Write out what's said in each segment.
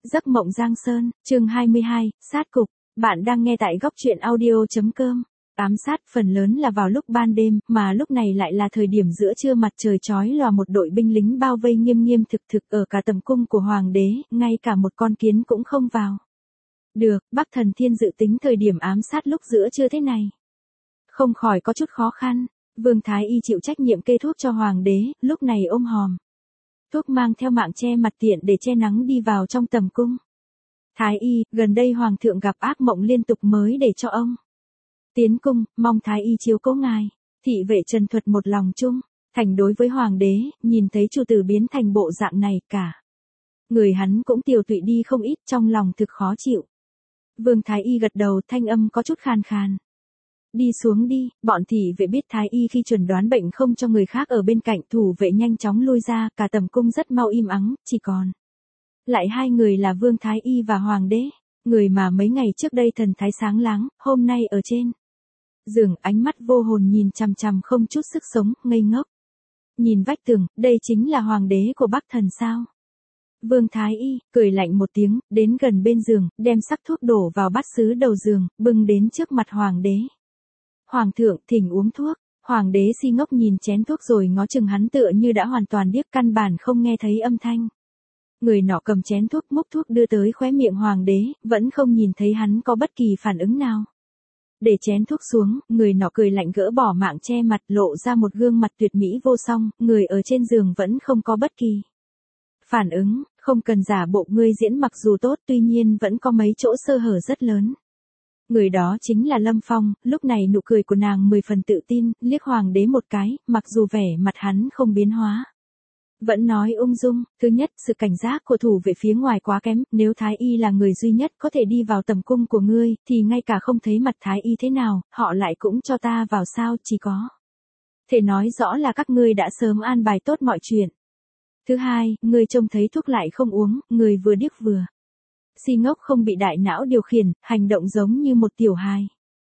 Giấc mộng Giang Sơn, chương 22, sát cục. Bạn đang nghe tại góc truyện audio.com. Ám sát phần lớn là vào lúc ban đêm, mà lúc này lại là thời điểm giữa trưa mặt trời chói lòa, một đội binh lính bao vây nghiêm nghiêm thực thực ở cả tầm cung của hoàng đế, ngay cả một con kiến cũng không vào được. Bắc Thần Thiên dự tính thời điểm ám sát lúc giữa trưa thế này, không khỏi có chút khó khăn. Vương Thái Y chịu trách nhiệm kê thuốc cho hoàng đế, lúc này ôm hòm thuốc mang theo mạng che mặt tiện để che nắng đi vào trong tầm cung. Thái Y, gần đây hoàng thượng gặp ác mộng liên tục mới để cho ông tiến cung, mong Thái Y chiếu cố ngài. Thị vệ Trần Thuật một lòng chung thành đối với hoàng đế, nhìn thấy chủ tử biến thành bộ dạng này, cả người hắn cũng tiều tụy đi không ít, trong lòng thực khó chịu. Vương Thái Y gật đầu, thanh âm có chút khàn khàn. Đi xuống đi. Bọn thị vệ biết Thái Y khi chuẩn đoán bệnh không cho người khác ở bên cạnh, thủ vệ nhanh chóng lui ra, cả tầm cung rất mau im ắng, chỉ còn lại hai người là Vương Thái Y và hoàng đế, người mà mấy ngày trước đây thần thái sáng láng, hôm nay ở trên giường ánh mắt vô hồn nhìn chằm chằm không chút sức sống, ngây ngốc nhìn vách tường. Đây chính là hoàng đế của Bắc Thần sao? Vương Thái Y cười lạnh một tiếng, đến gần bên giường, đem sắc thuốc đổ vào bát sứ đầu giường, bưng đến trước mặt hoàng đế. Hoàng thượng, thỉnh uống thuốc. Hoàng đế si ngốc nhìn chén thuốc rồi ngó chừng hắn, tựa như đã hoàn toàn điếc, căn bản không nghe thấy âm thanh. Người nọ cầm chén thuốc, múc thuốc đưa tới khóe miệng hoàng đế, vẫn không nhìn thấy hắn có bất kỳ phản ứng nào. Để chén thuốc xuống, người nọ cười lạnh gỡ bỏ mạng che mặt, lộ ra một gương mặt tuyệt mỹ vô song, người ở trên giường vẫn không có bất kỳ phản ứng. Không cần giả bộ, ngươi diễn mặc dù tốt, tuy nhiên vẫn có mấy chỗ sơ hở rất lớn. Người đó chính là Lâm Phong. Lúc này nụ cười của nàng 10 phần tự tin, liếc hoàng đế một cái, mặc dù vẻ mặt hắn không biến hóa, vẫn nói ung dung. Thứ nhất, sự cảnh giác của thủ vệ phía ngoài quá kém, nếu Thái Y là người duy nhất có thể đi vào tầm cung của ngươi, thì ngay cả không thấy mặt Thái Y thế nào, họ lại cũng cho ta vào sao? Chỉ có thể nói rõ là các ngươi đã sớm an bài tốt mọi chuyện. Thứ hai, ngươi trông thấy thuốc lại không uống, người vừa điếc vừa si ngốc, không bị đại não điều khiển, hành động giống như một tiểu hài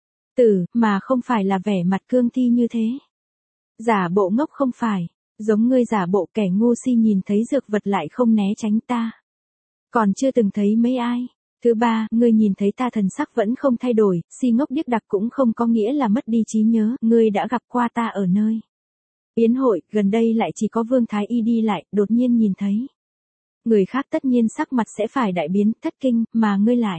tử, mà không phải là vẻ mặt cương thi như thế. Giả bộ ngốc không phải, giống ngươi giả bộ kẻ ngu si nhìn thấy dược vật lại không né tránh ta. Còn chưa từng thấy mấy ai. Thứ ba, ngươi nhìn thấy ta thần sắc vẫn không thay đổi, si ngốc điếc đặc cũng không có nghĩa là mất đi trí nhớ, ngươi đã gặp qua ta ở nơi yến hội, gần đây lại chỉ có Vương Thái Y đi lại, đột nhiên nhìn thấy người khác tất nhiên sắc mặt sẽ phải đại biến, thất kinh, mà ngươi lại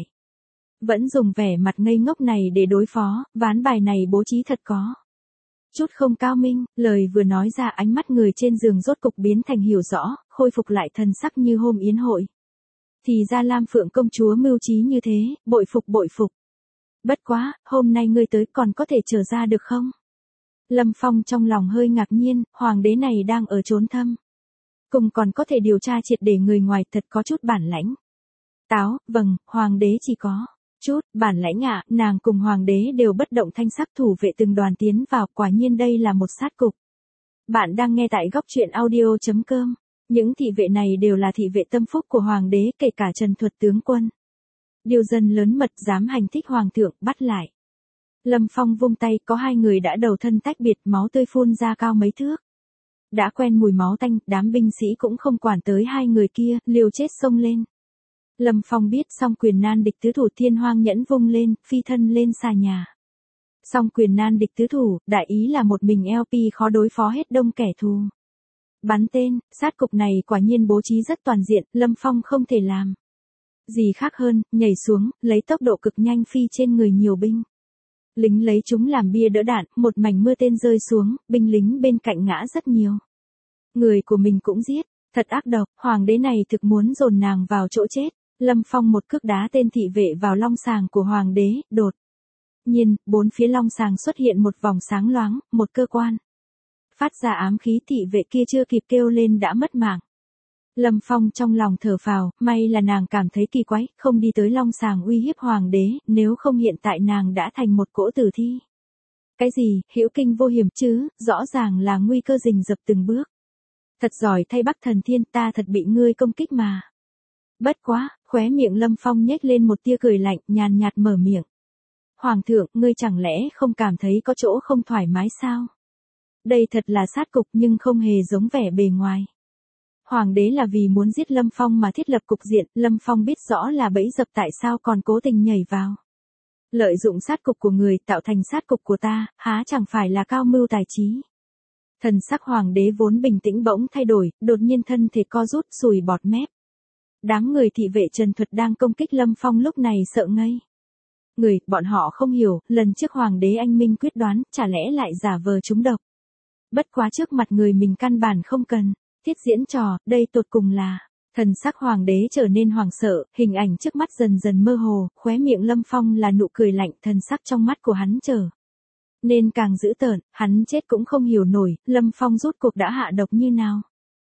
vẫn dùng vẻ mặt ngây ngốc này để đối phó. Ván bài này bố trí thật có chút không cao minh. Lời vừa nói ra, ánh mắt người trên giường rốt cục biến thành hiểu rõ, khôi phục lại thần sắc như hôm yến hội. Thì ra Lam Phượng công chúa mưu trí như thế, bội phục bội phục. Bất quá, hôm nay ngươi tới còn có thể trở ra được không? Lâm Phong trong lòng hơi ngạc nhiên, hoàng đế này đang ở chốn thâm cùng còn có thể điều tra triệt để người ngoài, thật có chút bản lãnh. Táo, vâng, hoàng đế chỉ có chút bản lãnh ạ. Nàng cùng hoàng đế đều bất động thanh sắc, thủ vệ từng đoàn tiến vào, quả nhiên đây là một sát cục. Bạn đang nghe tại góc truyện audio.com. Những thị vệ này đều là thị vệ tâm phúc của hoàng đế, kể cả Trần Thuật tướng quân. Điều dân lớn mật dám hành thích hoàng thượng, bắt lại. Lâm Phong vung tay, có hai người đã đầu thân tách biệt, máu tươi phun ra cao mấy thước. Đã quen mùi máu tanh, đám binh sĩ cũng không quản tới hai người kia, liều chết xông lên. Lâm Phong biết song quyền nan địch tứ thủ, thiên hoang nhẫn vung lên, phi thân lên xà nhà. Song quyền nan địch tứ thủ, đại ý là một mình LP khó đối phó hết đông kẻ thù. Bắn tên, sát cục này quả nhiên bố trí rất toàn diện, Lâm Phong không thể làm gì khác hơn, nhảy xuống, lấy tốc độ cực nhanh phi trên người nhiều binh lính, lấy chúng làm bia đỡ đạn, một mảnh mưa tên rơi xuống, binh lính bên cạnh ngã rất nhiều. Người của mình cũng giết, thật ác độc, hoàng đế này thực muốn dồn nàng vào chỗ chết. Lâm Phong một cước đá tên thị vệ vào long sàng của hoàng đế, đột nhiên, bốn phía long sàng xuất hiện một vòng sáng loáng, một cơ quan phát ra ám khí, thị vệ kia chưa kịp kêu lên đã mất mạng. Lâm Phong trong lòng thở phào, may là nàng cảm thấy kỳ quái, không đi tới long sàng uy hiếp hoàng đế, nếu không hiện tại nàng đã thành một cỗ tử thi. Cái gì, hữu kinh vô hiểm chứ, rõ ràng là nguy cơ rình rập từng bước. Thật giỏi thay Bắc Thần Thiên, ta thật bị ngươi công kích mà. Bất quá, khóe miệng Lâm Phong nhếch lên một tia cười lạnh, nhàn nhạt mở miệng. Hoàng thượng, ngươi chẳng lẽ không cảm thấy có chỗ không thoải mái sao? Đây thật là sát cục nhưng không hề giống vẻ bề ngoài. Hoàng đế là vì muốn giết Lâm Phong mà thiết lập cục diện, Lâm Phong biết rõ là bẫy dập tại sao còn cố tình nhảy vào. Lợi dụng sát cục của người tạo thành sát cục của ta, há chẳng phải là cao mưu tài trí. Thần sắc hoàng đế vốn bình tĩnh bỗng thay đổi, đột nhiên thân thể co rút sùi bọt mép. Đám người thị vệ Trần Thuật đang công kích Lâm Phong lúc này sợ ngây. Bọn họ không hiểu, lần trước hoàng đế anh minh quyết đoán, chả lẽ lại giả vờ trúng độc. Bất quá trước mặt người mình căn bản không cần, thiết diễn trò, đây tột cùng là. Thần sắc hoàng đế trở nên hoảng sợ, hình ảnh trước mắt dần dần mơ hồ, khóe miệng Lâm Phong là nụ cười lạnh, thần sắc trong mắt của hắn trở nên càng dữ tợn, hắn chết cũng không hiểu nổi, Lâm Phong rốt cuộc đã hạ độc như nào.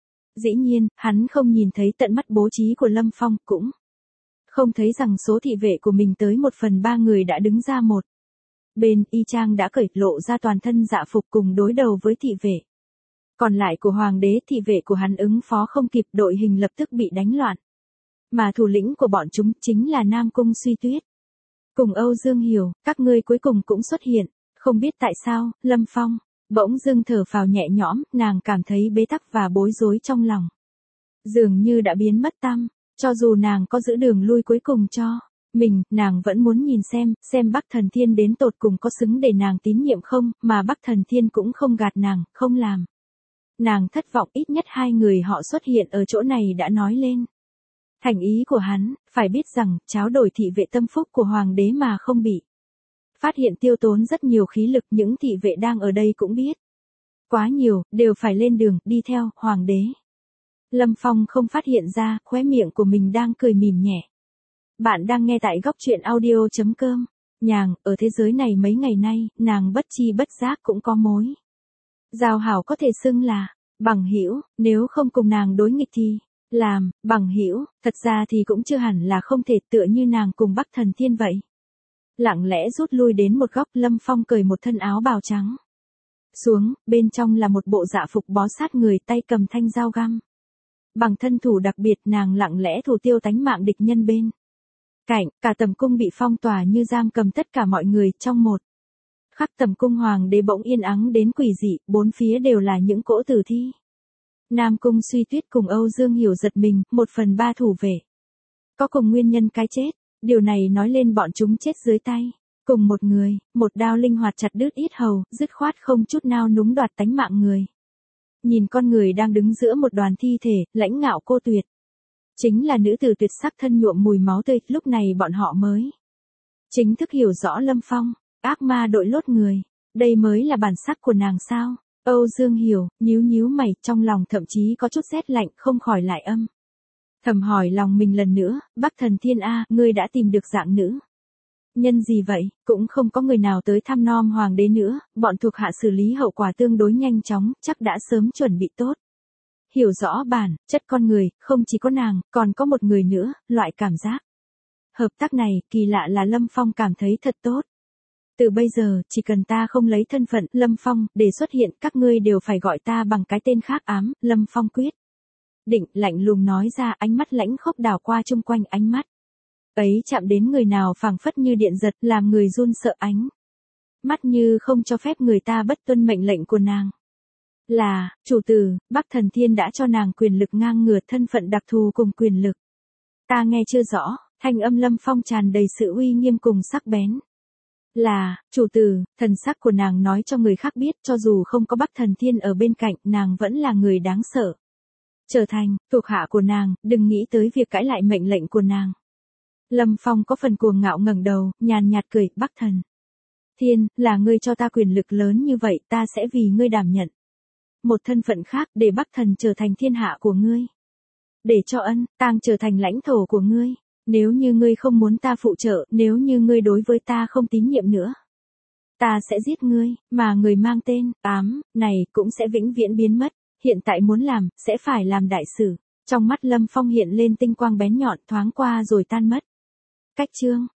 Dĩ nhiên, hắn không nhìn thấy tận mắt bố trí của Lâm Phong, cũng không thấy rằng số thị vệ của mình tới 1/3 người đã đứng ra một bên, y chang đã cởi lộ ra toàn thân dạ phục cùng đối đầu với thị vệ. Còn lại của hoàng đế, thị vệ của hắn ứng phó không kịp, đội hình lập tức bị đánh loạn. Mà thủ lĩnh của bọn chúng chính là Nam Cung Suy Tuyết. Cùng Âu Dương Hiểu, các ngươi cuối cùng cũng xuất hiện. Không biết tại sao, Lâm Phong bỗng dưng thở phào nhẹ nhõm, nàng cảm thấy bế tắc và bối rối trong lòng. Dường như đã biến mất tăm, cho dù nàng có giữ đường lui cuối cùng cho mình, nàng vẫn muốn nhìn xem Bắc Thần Thiên đến tột cùng có xứng để nàng tín nhiệm không, mà Bắc Thần Thiên cũng không gạt nàng, không làm nàng thất vọng. Ít nhất 2 người họ xuất hiện ở chỗ này đã nói lên thành ý của hắn, phải biết rằng, tráo đổi thị vệ tâm phúc của hoàng đế mà không bị phát hiện tiêu tốn rất nhiều khí lực, những thị vệ đang ở đây cũng biết. Quá nhiều, đều phải lên đường, đi theo, hoàng đế. Lâm Phong không phát hiện ra, khóe miệng của mình đang cười mỉm nhẹ. Bạn đang nghe tại góc truyện audio.com. Nhàng, ở thế giới này mấy ngày nay, nàng bất chi bất giác cũng có mối giao hảo có thể xưng là bằng hữu, nếu không cùng nàng đối nghịch thì làm bằng hữu, thật ra thì cũng chưa hẳn là không thể, tựa như nàng cùng Bắc Thần Thiên vậy. Lặng lẽ rút lui đến một góc, Lâm Phong cởi một thân áo bào trắng xuống, bên trong là một bộ dạ phục bó sát người, tay cầm thanh dao găm. Bằng thân thủ đặc biệt, nàng lặng lẽ thủ tiêu tánh mạng địch nhân bên cạnh, cả tầm cung bị phong tỏa như giam cầm tất cả mọi người. Trong một khắc, tầm cung hoàng đế bỗng yên ắng đến quỷ dị, bốn phía đều là những cỗ tử thi. Nam Cung Suy Tuyết cùng Âu Dương Hiểu giật mình, 1/3 thủ vệ có cùng nguyên nhân cái chết. Điều này nói lên bọn chúng chết dưới tay cùng một người, một đao linh hoạt chặt đứt yết hầu, dứt khoát không chút nào núng đoạt tánh mạng người. Nhìn con người đang đứng giữa một đoàn thi thể, lãnh ngạo cô tuyệt. Chính là nữ tử tuyệt sắc thân nhuộm mùi máu tươi, lúc này bọn họ mới chính thức hiểu rõ Lâm Phong, ác ma đội lốt người. Đây mới là bản sắc của nàng sao? Âu Dương Hiểu, nhíu mày, trong lòng thậm chí có chút rét lạnh, không khỏi lại thầm hỏi lòng mình lần nữa, Bắc Thần Thiên a, ngươi đã tìm được dạng nữ nhân gì vậy? Cũng không có người nào tới thăm nom hoàng đế nữa, bọn thuộc hạ xử lý hậu quả tương đối nhanh chóng, chắc đã sớm chuẩn bị tốt. Hiểu rõ bản chất con người, không chỉ có nàng, còn có một người nữa, loại cảm giác hợp tác này, kỳ lạ là Lâm Phong cảm thấy thật tốt. Từ bây giờ, chỉ cần ta không lấy thân phận Lâm Phong để xuất hiện, các ngươi đều phải gọi ta bằng cái tên khác. Lâm Phong quyết định lạnh lùng nói ra, ánh mắt lãnh khốc đảo qua chung quanh, ánh mắt ấy chạm đến người nào phảng phất như điện giật, làm người run sợ, ánh mắt như không cho phép người ta bất tuân mệnh lệnh của nàng. Là chủ tử, Bắc Thần Thiên đã cho nàng quyền lực ngang ngửa, thân phận đặc thù cùng quyền lực. Ta nghe chưa rõ, thanh âm Lâm Phong tràn đầy sự uy nghiêm cùng sắc bén. Là chủ tử, thần sắc của nàng nói cho người khác biết, cho dù không có Bắc Thần Thiên ở bên cạnh, nàng vẫn là người đáng sợ. Trở thành thuộc hạ của nàng, đừng nghĩ tới việc cãi lại mệnh lệnh của nàng. Lâm Phong có phần cuồng ngạo ngẩng đầu, nhàn nhạt cười, Bắc Thần Thiên, là ngươi cho ta quyền lực lớn như vậy, ta sẽ vì ngươi đảm nhận một thân phận khác, để Bắc Thần trở thành thiên hạ của ngươi. Để cho Ân Tang trở thành lãnh thổ của ngươi. Nếu như ngươi không muốn ta phụ trợ, nếu như ngươi đối với ta không tín nhiệm nữa, ta sẽ giết ngươi, mà người mang tên này cũng sẽ vĩnh viễn biến mất. Hiện tại muốn làm, sẽ phải làm đại sự. Trong mắt Lâm Phong hiện lên tinh quang bén nhọn, thoáng qua rồi tan mất. Cách chương